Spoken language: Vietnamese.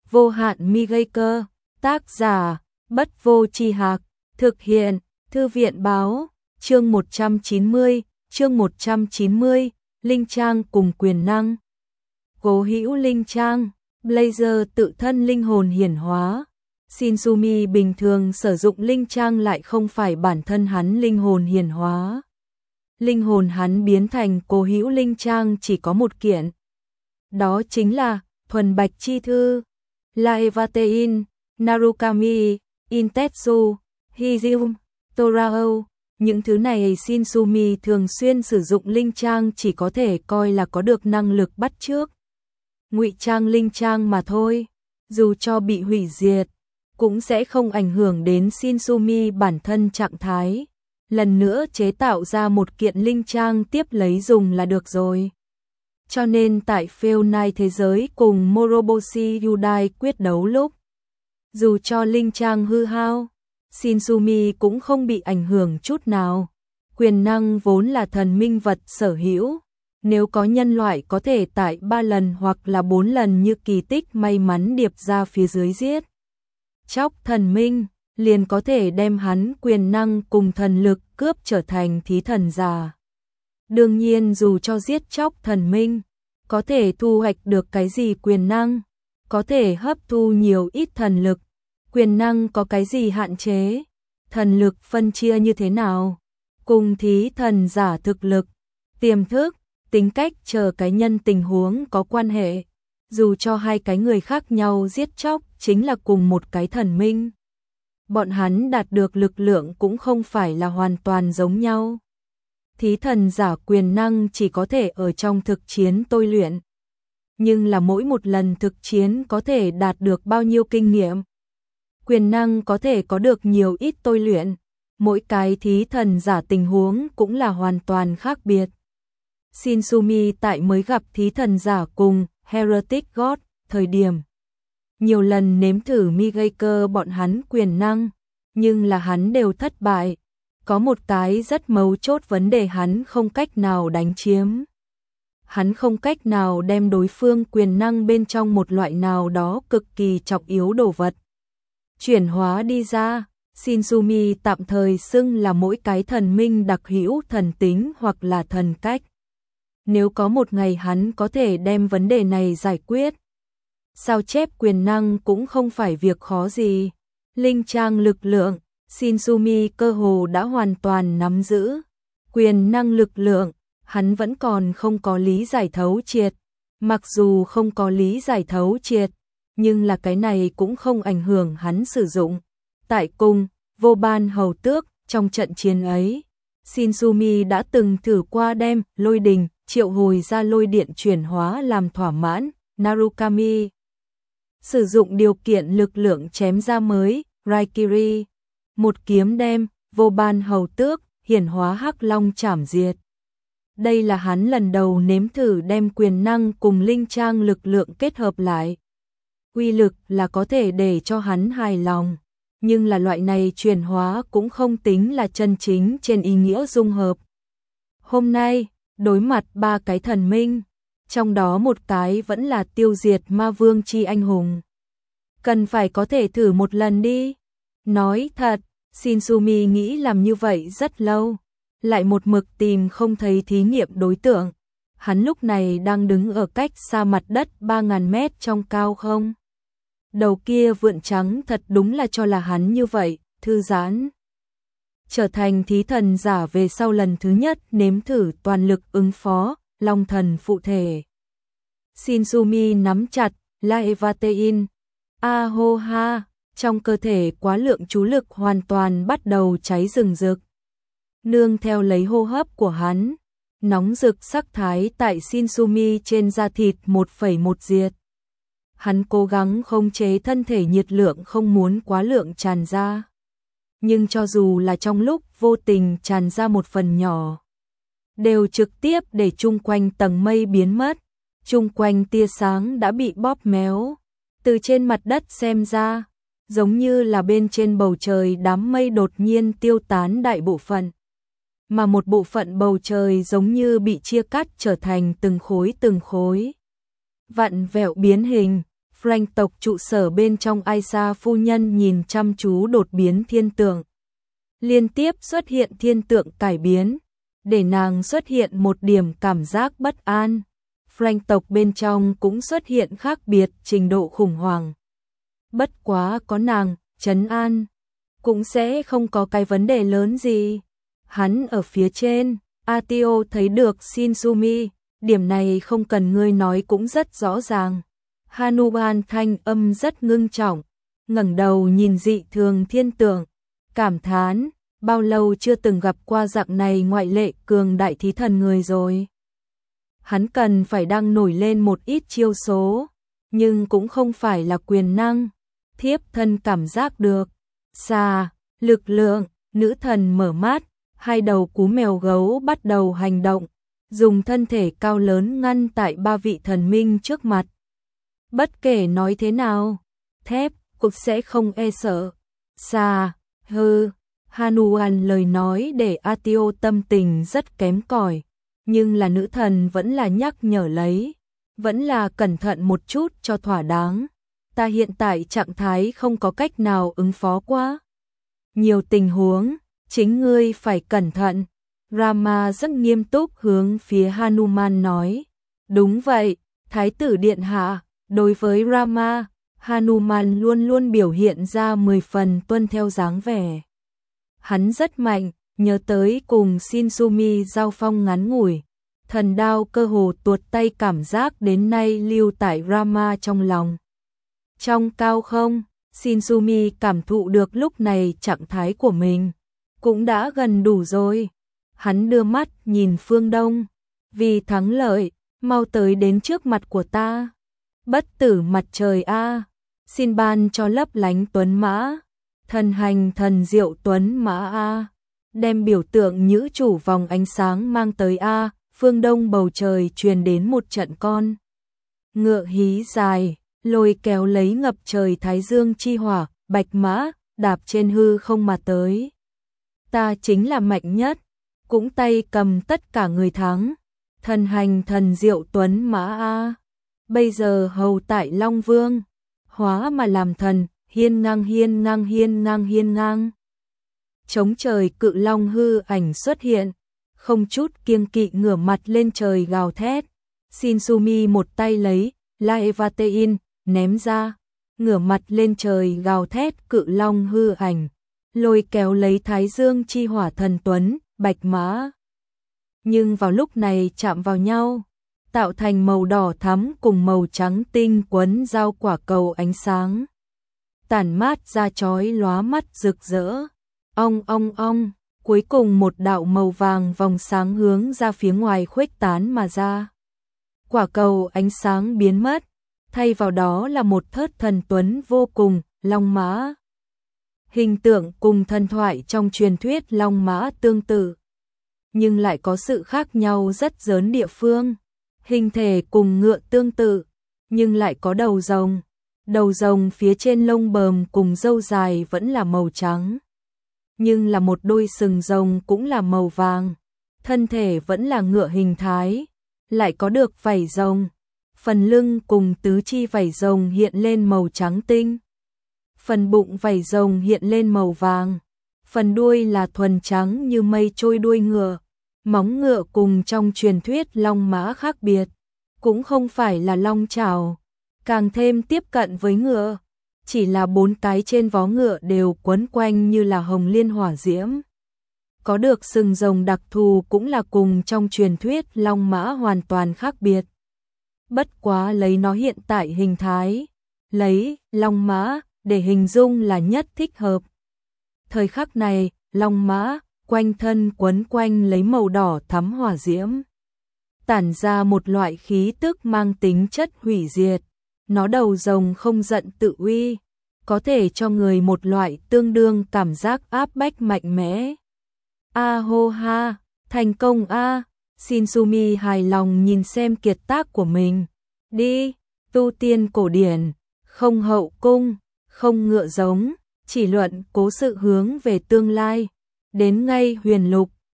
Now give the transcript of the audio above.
Vô hạn mi gây cơ, tác giả, Bất Vô Tri Hạc, thực hiện, Thư viện báo, chương 190, Linh Trang cùng quyền năng. Cố hữu Linh Trang, Blazer tự thân linh hồn hiển hóa. Shinsumi bình thường sử dụng Linh Trang lại không phải bản thân hắn linh hồn hiển hóa. Linh hồn hắn biến thành cố hữu Linh Trang chỉ có một kiện. Đó chính là thuần bạch chi thư, Laevatein, Narukami, Intetsu, Hizium, Torao. Những thứ này Shinsumi thường xuyên sử dụng Linh Trang chỉ có thể coi là có được năng lực bắt chước ngụy trang Linh Trang mà thôi, dù cho bị hủy diệt cũng sẽ không ảnh hưởng đến Shinsumi bản thân trạng thái. Lần nữa chế tạo ra một kiện Linh Trang tiếp lấy dùng là được rồi. Cho nên tại Phêu Nai thế giới cùng Moroboshi Yudai quyết đấu lúc, dù cho Linh Trang hư hao, Shinsumi cũng không bị ảnh hưởng chút nào. Quyền năng vốn là thần minh vật sở hữu, nếu có nhân loại có thể tại 3 lần hoặc là 4 lần như kỳ tích may mắn điệp ra phía dưới giết chóc thần minh, liền có thể đem hắn quyền năng cùng thần lực cướp trở thành thí thần giả. Đương nhiên dù cho giết chóc thần minh, có thể thu hoạch được cái gì quyền năng, có thể hấp thu nhiều ít thần lực, quyền năng có cái gì hạn chế, thần lực phân chia như thế nào, cùng thí thần giả thực lực, tiềm thức, tính cách chờ cái nhân tình huống có quan hệ. Dù cho hai cái người khác nhau giết chóc chính là cùng một cái thần minh, bọn hắn đạt được lực lượng cũng không phải là hoàn toàn giống nhau. Thí thần giả quyền năng chỉ có thể ở trong thực chiến tôi luyện, nhưng là mỗi một lần thực chiến có thể đạt được bao nhiêu kinh nghiệm. Quyền năng có thể có được nhiều ít tôi luyện, mỗi cái thí thần giả tình huống cũng là hoàn toàn khác biệt. Shinsumi tại mới gặp thí thần giả cùng Heretic God thời điểm, nhiều lần nếm thử mi gây cơ bọn hắn quyền năng, nhưng là hắn đều thất bại. Có một cái rất mấu chốt vấn đề hắn không cách nào đánh chiếm. Hắn không cách nào đem đối phương quyền năng bên trong một loại nào đó cực kỳ trọng yếu đồ vật chuyển hóa đi ra. Shinsumi tạm thời xưng là mỗi cái thần minh đặc hữu thần tính hoặc là thần cách. Nếu có một ngày hắn có thể đem vấn đề này giải quyết, sao chép quyền năng cũng không phải việc khó gì. Linh Trang lực lượng, Shinsumi cơ hồ đã hoàn toàn nắm giữ. Quyền năng lực lượng, hắn vẫn còn không có lý giải thấu triệt. Mặc dù không có lý giải thấu triệt, nhưng là cái này cũng không ảnh hưởng hắn sử dụng. Tại cung, Vô Ban Hầu Tước, trong trận chiến ấy, Shinsumi đã từng thử qua đem lôi đình triệu hồi ra lôi điện chuyển hóa làm thỏa mãn. Narukami sử dụng điều kiện lực lượng chém ra mới, Raikiri, một kiếm đem Vô Ban Hầu Tước hiển hóa Hắc Long chảm diệt. Đây là hắn lần đầu nếm thử đem quyền năng cùng Linh Trang lực lượng kết hợp lại. Uy lực là có thể để cho hắn hài lòng, nhưng là loại này chuyển hóa cũng không tính là chân chính trên ý nghĩa dung hợp. Hôm nay, đối mặt 3 cái thần minh, trong đó một cái vẫn là tiêu diệt ma vương chi anh hùng. Cần phải có thể thử một lần đi. Nói thật, Shinsumi nghĩ làm như vậy rất lâu, lại một mực tìm không thấy thí nghiệm đối tượng. Hắn lúc này đang đứng ở cách xa mặt đất 3.000 mét trong cao không. Đầu kia vượn trắng thật đúng là cho là hắn như vậy, thư giãn. Trở thành thí thần giả về sau lần thứ nhất nếm thử toàn lực ứng phó, long thần phụ thể. Shinsumi nắm chặt, Laevatein, Ahoha, trong cơ thể quá lượng chú lực hoàn toàn bắt đầu cháy rừng rực. Nương theo lấy hô hấp của hắn, nóng rực sắc thái tại Shinsumi trên da thịt 1,1 diệt. Hắn cố gắng khống chế thân thể nhiệt lượng không muốn quá lượng tràn ra. Nhưng cho dù là trong lúc vô tình tràn ra một phần nhỏ, đều trực tiếp để chung quanh tầng mây biến mất. Chung quanh tia sáng đã bị bóp méo. Từ trên mặt đất xem ra, giống như là bên trên bầu trời đám mây đột nhiên tiêu tán đại bộ phận. Mà một bộ phận bầu trời giống như bị chia cắt trở thành từng khối. Vặn vẹo biến hình, Frank tộc trụ sở bên trong Aisa phu nhân nhìn chăm chú đột biến thiên tượng. Liên tiếp xuất hiện thiên tượng cải biến, để nàng xuất hiện một điểm cảm giác bất an. Frank tộc bên trong cũng xuất hiện khác biệt trình độ khủng hoảng. Bất quá có nàng, trấn an, cũng sẽ không có cái vấn đề lớn gì. Hắn ở phía trên, Atio thấy được Shinsumi, điểm này không cần ngươi nói cũng rất rõ ràng. Hanuman thanh âm rất ngưng trọng, ngẩng đầu nhìn dị thường thiên tượng, cảm thán, bao lâu chưa từng gặp qua dạng này ngoại lệ cường đại thí thần người rồi. Hắn cần phải đang nổi lên một ít chiêu số, nhưng cũng không phải là quyền năng, thiếp thân cảm giác được. Xa, lực lượng, nữ thần mở mắt, hai đầu cú mèo gấu bắt đầu hành động, dùng thân thể cao lớn ngăn tại ba vị thần minh trước mặt. Bất kể nói thế nào, thép cũng sẽ không e sợ. Xa, hư, Hanuman lời nói để Atio tâm tình rất kém cỏi, nhưng là nữ thần vẫn là nhắc nhở lấy, vẫn là cẩn thận một chút cho thỏa đáng. Ta hiện tại trạng thái không có cách nào ứng phó quá. Nhiều tình huống, chính ngươi phải cẩn thận. Rama rất nghiêm túc hướng phía Hanuman nói. Đúng vậy, Thái tử Điện Hạ, đối với Rama, Hanuman luôn luôn biểu hiện ra 10 phần tuân theo dáng vẻ. Hắn rất mạnh, nhớ tới cùng Shinsumi giao phong ngắn ngủi. Thần đao cơ hồ tuột tay cảm giác đến nay lưu tại Rama trong lòng. Trong cao không, Shinsumi cảm thụ được lúc này trạng thái của mình, cũng đã gần đủ rồi. Hắn đưa mắt nhìn phương đông, vì thắng lợi, mau tới đến trước mặt của ta. Bất tử mặt trời a, xin ban cho lấp lánh tuấn mã, thần hành thần diệu tuấn mã a, đem biểu tượng nhữ chủ vòng ánh sáng mang tới a. Phương đông bầu trời truyền đến một trận con ngựa hí dài, lôi kéo lấy ngập trời thái dương chi hỏa, bạch mã, đạp trên hư không mà tới. Ta chính là mạnh nhất, cũng tay cầm tất cả người thắng, thần hành thần diệu tuấn mã a. Bây giờ hầu tại Long Vương, hóa mà làm thần, hiên ngang hiên ngang hiên ngang hiên ngang. Chống trời cự long hư ảnh xuất hiện, không chút kiêng kỵ ngửa mặt lên trời gào thét. Shinsumi một tay lấy Laevatein ném ra, ngửa mặt lên trời gào thét cự long hư ảnh, lôi kéo lấy thái dương chi hỏa thần tuấn, bạch mã. Nhưng vào lúc này chạm vào nhau, tạo thành màu đỏ thắm cùng màu trắng tinh quấn giao quả cầu ánh sáng. Tản mát ra chói lóa mắt rực rỡ. Ong ong ong, cuối cùng một đạo màu vàng vòng sáng hướng ra phía ngoài khuếch tán mà ra. Quả cầu ánh sáng biến mất, thay vào đó là một thớt thần tuấn vô cùng, long mã. Hình tượng cùng thần thoại trong truyền thuyết long mã tương tự, nhưng lại có sự khác nhau rất lớn địa phương. Hình thể cùng ngựa tương tự, nhưng lại có đầu rồng. Đầu rồng phía trên lông bờm cùng râu dài vẫn là màu trắng, nhưng là một đôi sừng rồng cũng là màu vàng. Thân thể vẫn là ngựa hình thái, lại có được vảy rồng. Phần lưng cùng tứ chi vảy rồng hiện lên màu trắng tinh. Phần bụng vảy rồng hiện lên màu vàng. Phần đuôi là thuần trắng như mây trôi đuôi ngựa. Móng ngựa cùng trong truyền thuyết long mã khác biệt, cũng không phải là long chảo, càng thêm tiếp cận với ngựa, chỉ là 4 cái trên vó ngựa đều quấn quanh như là hồng liên hỏa diễm. Có được sừng rồng đặc thù cũng là cùng trong truyền thuyết long mã hoàn toàn khác biệt. Bất quá lấy nó hiện tại hình thái, lấy long mã để hình dung là nhất thích hợp. Thời khắc này, long mã quanh thân quấn quanh lấy màu đỏ thắm hỏa diễm, tản ra một loại khí tức mang tính chất hủy diệt. Nó đầu rồng không giận tự uy, có thể cho người một loại tương đương cảm giác áp bách mạnh mẽ. A hô ha, thành công a. Shinsumi hài lòng nhìn xem kiệt tác của mình. Đi, tu tiên cổ điển, không hậu cung, không ngựa giống, chỉ luận cố sự hướng về tương lai. Đến ngay huyền lục,